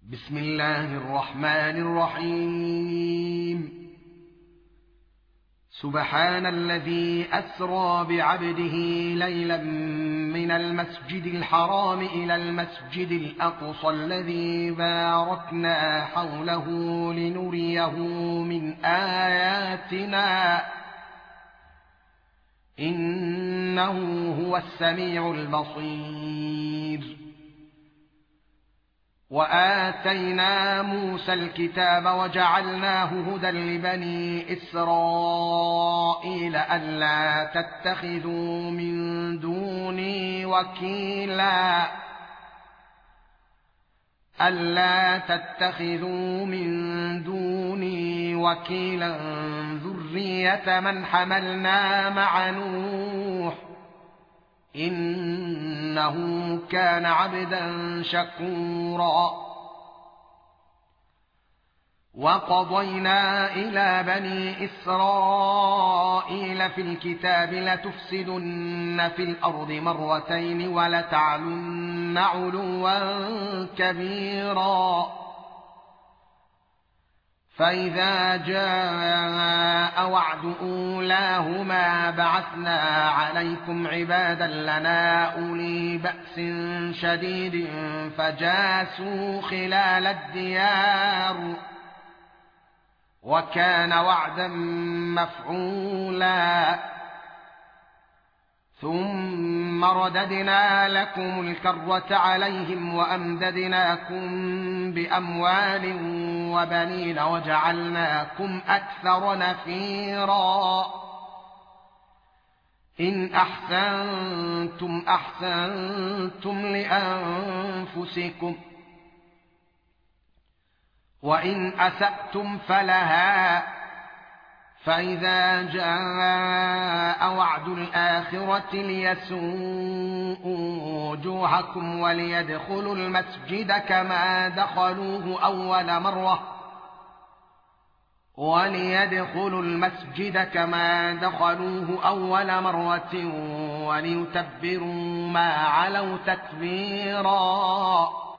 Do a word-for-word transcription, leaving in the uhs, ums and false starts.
بسم الله الرحمن الرحيم. سبحان الذي أسرى بعبده ليلا من المسجد الحرام إلى المسجد الأقصى الذي باركنا حوله لنريه من آياتنا إنه هو السميع البصير. وآتينا موسى الكتاب وجعلناه هدى لبني إسرائيل ألا تتخذوا من دوني وكيلا ألا تتخذوا من دوني وكيلا ذرية من حملنا مع نوح إنه كان عبدا شكورا. وقضينا إلى بني إسرائيل في الكتاب لتفسدن في الأرض مرتين ولتعلن علوا كبيرا. فإذا جاء وعد أولاهما بعثنا عليكم عبادا لنا أولي بأس شديد فجاسوا خلال الديار وكان وعدا مفعولا. ثم رددنا لكم الكرة عليهم وأمددناكم بأموال وبنين وجعلناكم أكثر نفيرا. إن أحسنتم أحسنتم لأنفسكم وإن أسأتم فلها. فإذا جاء وعد الآخرة ليسوءوا وجوهكم وليدخلوا المسجد كما دخلوه أول مرة وليدخلوا المسجد كما دخلوه أول مرة وليتبروا ما علوا تتبيرا.